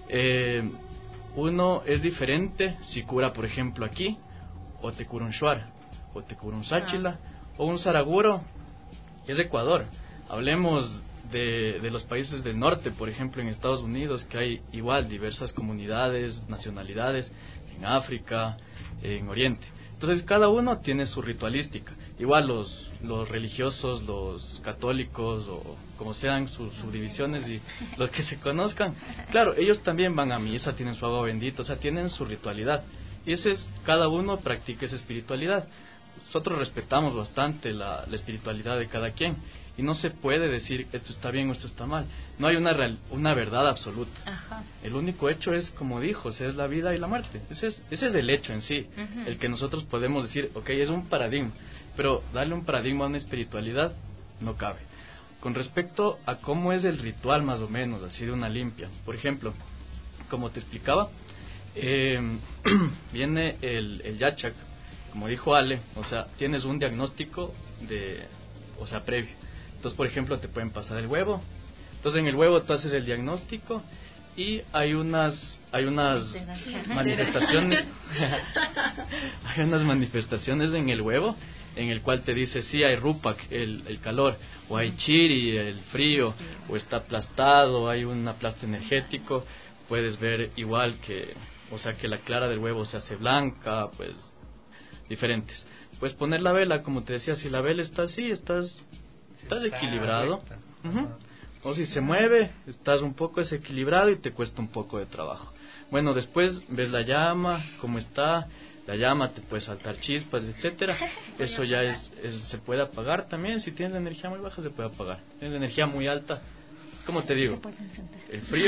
uno es diferente si cura, por ejemplo, aquí, o te cura un shuar, o te cura un sáchila, o un saraguro, es Ecuador. Hablemos de los países del norte, por ejemplo, en Estados Unidos, que hay igual diversas comunidades, nacionalidades, en África, en Oriente. Entonces, cada uno tiene su ritualística. Igual los religiosos, los católicos, o como sean sus subdivisiones y los que se conozcan, claro, ellos también van a misa, tienen su agua bendita, o sea, tienen su ritualidad. Y cada uno practica esa espiritualidad. nosotros respetamos bastante la espiritualidad de cada quien. Y no se puede decir esto está bien o esto está mal. No hay una verdad absoluta. Ajá. El único hecho es, como dijo, es la vida y la muerte. Ese es el hecho en sí. Uh-huh. El que nosotros podemos decir, ok, es un paradigma. Pero darle un paradigma a una espiritualidad no cabe. Con respecto a cómo es el ritual más o menos, así de una limpia. Por ejemplo, como te explicaba, viene el yachak, como dijo Ale, o sea, tienes un diagnóstico previo. Entonces, por ejemplo, te pueden pasar el huevo. Entonces, en el huevo tú haces el diagnóstico y hay unas manifestaciones hay unas manifestaciones en el huevo en el cual te dice sí hay rupak, el calor, o hay chiri, el frío, o está aplastado, hay un aplaste energético. Puedes ver igual que la clara del huevo se hace blanca, pues diferentes. Puedes poner la vela, como te decía, si la vela está así, estás equilibrado. Uh-huh. O si se mueve, estás un poco desequilibrado y te cuesta un poco de trabajo. Bueno, después ves la llama, cómo está, la llama te puede saltar chispas, etcétera. Eso ya se puede apagar también. Si tienes la energía muy baja se puede apagar. Tienes la energía muy alta, ¿cómo te digo? El frío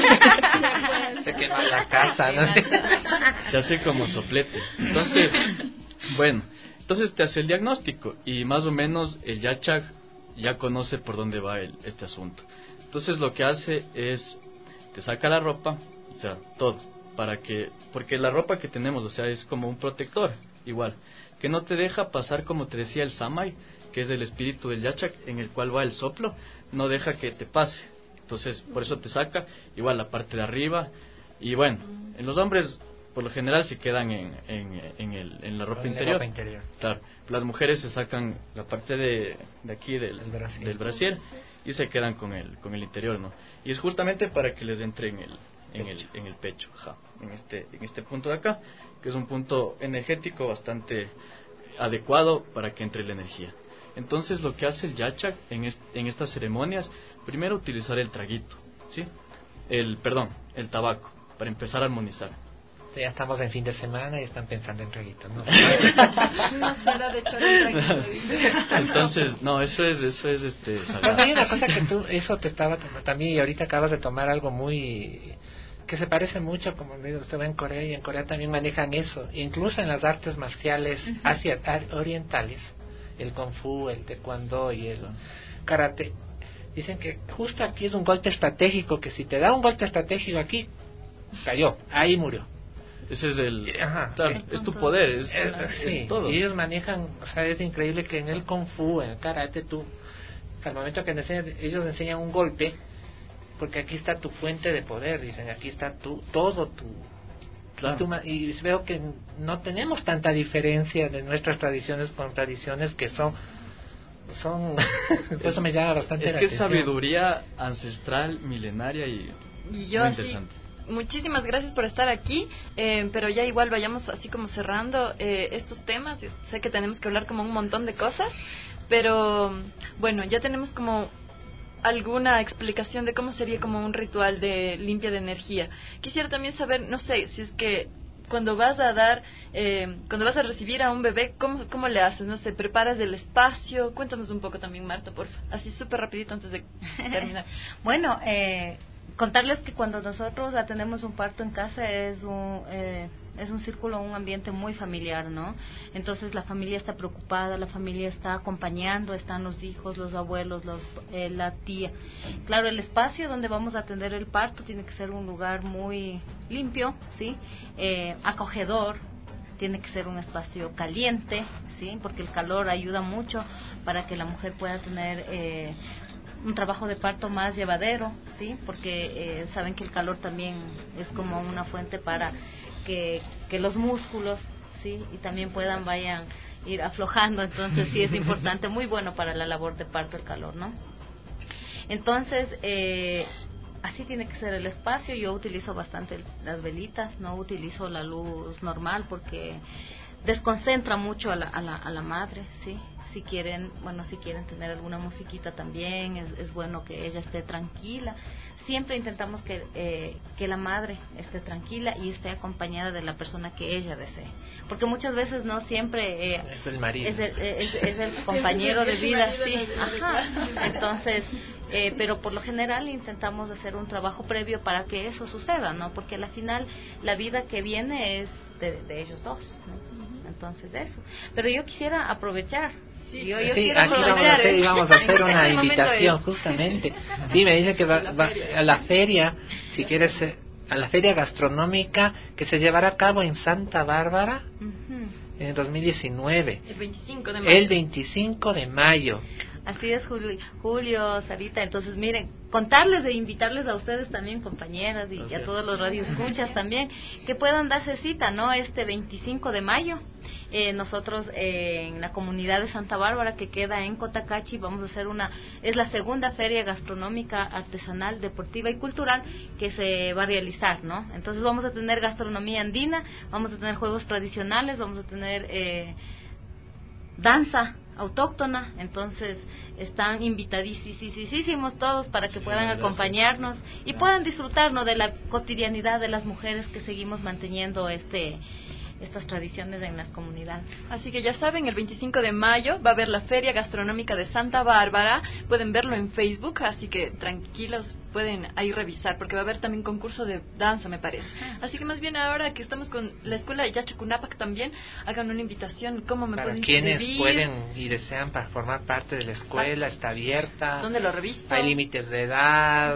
se quema la casa, ¿no? Se hace como soplete. Entonces, bueno, te hace el diagnóstico y más o menos el yachak ya conoce por dónde va este asunto. Entonces lo que hace es te saca la ropa, o sea, todo, porque la ropa que tenemos, o sea, es como un protector, igual, que no te deja pasar, como te decía, el samay, que es el espíritu del yachak, en el cual va el soplo, no deja que te pase. Entonces, por eso te saca, igual la parte de arriba, y bueno, en los hombres por lo general se quedan en la ropa interior. Claro, las mujeres se sacan la parte de aquí del brasier y se quedan con el interior, ¿no? Y es justamente para que les entre en el pecho, ajá, en este punto de acá, que es un punto energético bastante adecuado para que entre la energía. Entonces lo que hace el yachak en estas ceremonias, primero utilizar el traguito, ¿sí? El tabaco, para empezar a armonizar. Ya estamos en fin de semana y están pensando en traguitos, ¿no? No será de echar un traguito. Entonces, no, eso es sagrado. Hay una cosa que eso te estaba también, y ahorita acabas de tomar algo muy que se parece mucho, como usted ve en Corea, y en Corea también manejan eso, incluso en las artes marciales orientales, el kung fu, el taekwondo y el karate. Dicen que justo aquí es un golpe estratégico, que si te da un golpe estratégico aquí, cayó, ahí murió. Ese es es tu poder, es todo. Y ellos manejan, o sea, es increíble que en el kung fu, en el karate, al momento que ellos enseñan un golpe, porque aquí está tu fuente de poder, dicen, aquí está todo tu... Claro. Y veo que no tenemos tanta diferencia de nuestras tradiciones con tradiciones que son eso me llama bastante la atención. Es sabiduría ancestral, milenaria y yo muy interesante. Muchísimas gracias por estar aquí, pero ya igual vayamos así como cerrando estos temas. Sé que tenemos que hablar como un montón de cosas, pero bueno, ya tenemos como alguna explicación de cómo sería como un ritual de limpia de energía. Quisiera también saber, no sé, si es que cuando vas a recibir a un bebé, ¿cómo le haces? No sé, ¿preparas el espacio? Cuéntanos un poco también, Marta, porfa. Así súper rapidito antes de terminar. Bueno, contarles que cuando nosotros atendemos un parto en casa es un círculo, un ambiente muy familiar, ¿no? Entonces la familia está preocupada, la familia está acompañando, están los hijos, los abuelos, la tía. Claro, el espacio donde vamos a atender el parto tiene que ser un lugar muy limpio, ¿sí? Acogedor. Tiene que ser un espacio caliente, ¿sí? Porque el calor ayuda mucho para que la mujer pueda tener un trabajo de parto más llevadero, ¿sí? Porque saben que el calor también es como una fuente para que los músculos, ¿sí? Y también vayan ir aflojando. Entonces sí es importante, muy bueno para la labor de parto el calor, ¿no? Entonces así tiene que ser el espacio. Yo utilizo bastante las velitas, no utilizo la luz normal porque desconcentra mucho a la madre, ¿sí? si quieren tener alguna musiquita también, es bueno que ella esté tranquila. Siempre intentamos que la madre esté tranquila y esté acompañada de la persona que ella desee, porque muchas veces no siempre es el marido, es el compañero de vida, sí, ajá. Entonces, pero por lo general intentamos hacer un trabajo previo para que eso suceda, ¿no? Porque al final la vida que viene es de ellos dos, ¿no? Entonces eso. Pero yo quisiera aprovechar. Sí, aquí íbamos a hacer una invitación justamente. Sí, me dice que va a la feria, si quieres, a la feria gastronómica que se llevará a cabo en Santa Bárbara en 2019. El 25 de mayo. Así es, Julio, Sarita. Entonces, miren, contarles e invitarles a ustedes también, compañeras, y a todos los radioescuchas también, que puedan darse cita, ¿no? Este 25 de mayo. Nosotros en la comunidad de Santa Bárbara, que queda en Cotacachi, vamos a hacer es la segunda feria gastronómica, artesanal, deportiva y cultural que se va a realizar, ¿no? Entonces vamos a tener gastronomía andina, vamos a tener juegos tradicionales, vamos a tener danza autóctona. Entonces están invitadísimos todos para que puedan acompañarnos y puedan disfrutarnos de la cotidianidad de las mujeres que seguimos manteniendo estas tradiciones en las comunidades. Así que ya saben, el 25 de mayo va a haber la Feria Gastronómica de Santa Bárbara. Pueden verlo en Facebook, así que tranquilos, pueden ahí revisar, porque va a haber también concurso de danza, me parece. Así que más bien ahora que estamos con la escuela de Yachacunapac también, hagan una invitación, ¿cómo me pueden inscribir? Para quienes pueden y desean para formar parte de la escuela, está abierta. ¿Dónde lo reviso? Hay límites de edad,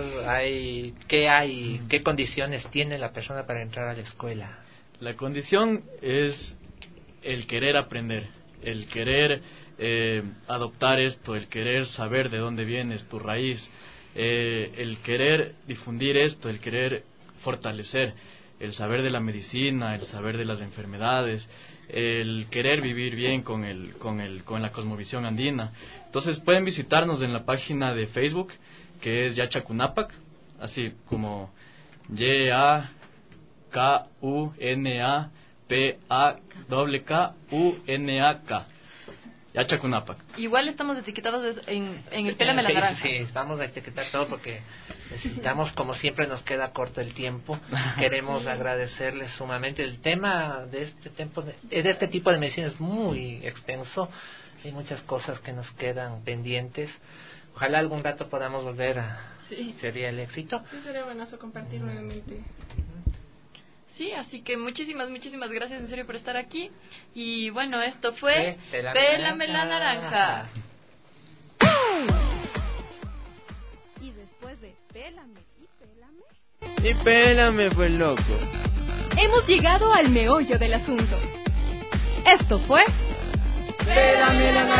qué condiciones tiene la persona para entrar a la escuela. La condición es el querer aprender, el querer adoptar esto, el querer saber de dónde vienes, tu raíz, el querer difundir esto, el querer fortalecer, el saber de la medicina, el saber de las enfermedades, el querer vivir bien con la cosmovisión andina. Entonces pueden visitarnos en la página de Facebook, que es Yachacunapac, así como Yachakunapac. Yachacunapac. Igual estamos etiquetados en el Pélame la Naranja. Sí, vamos a etiquetar todo porque necesitamos, como siempre nos queda corto el tiempo. Queremos agradecerles sumamente. El tema de este tipo de medicina es muy extenso. Hay muchas cosas que nos quedan pendientes. Ojalá algún rato podamos volver sería el éxito. Sí, sería buenazo compartir nuevamente. Sí, así que muchísimas gracias en serio por estar aquí. Y bueno, esto fue Pélame la Naranja. Y después de Pélame y Pélame pues loco, hemos llegado al meollo del asunto. Esto fue Pélame la Naranja.